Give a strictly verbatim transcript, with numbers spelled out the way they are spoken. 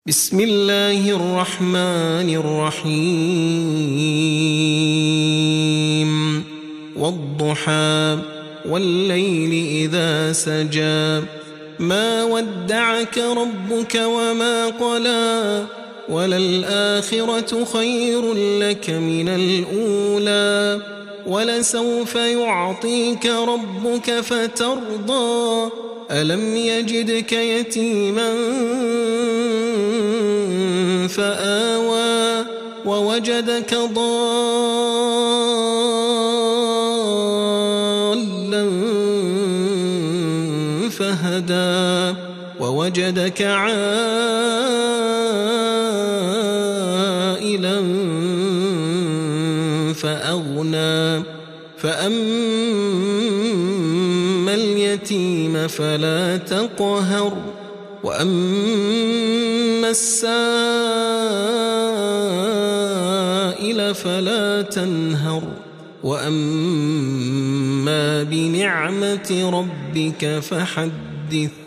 بسم الله الرحمن الرحيم والضحى والليل إذا سجى ما ودعك ربك وما قلى وللآخرة خير لك من الأولى ولسوف يعطيك ربك فترضى ألم يجدك يتيما فآوى ووجدك ضالا فهدى ووجدك عائلا فأغنى فأما اليتيم فلا تقهر وأما السائل فلا تنهر وأما بنعمة ربك فحدث.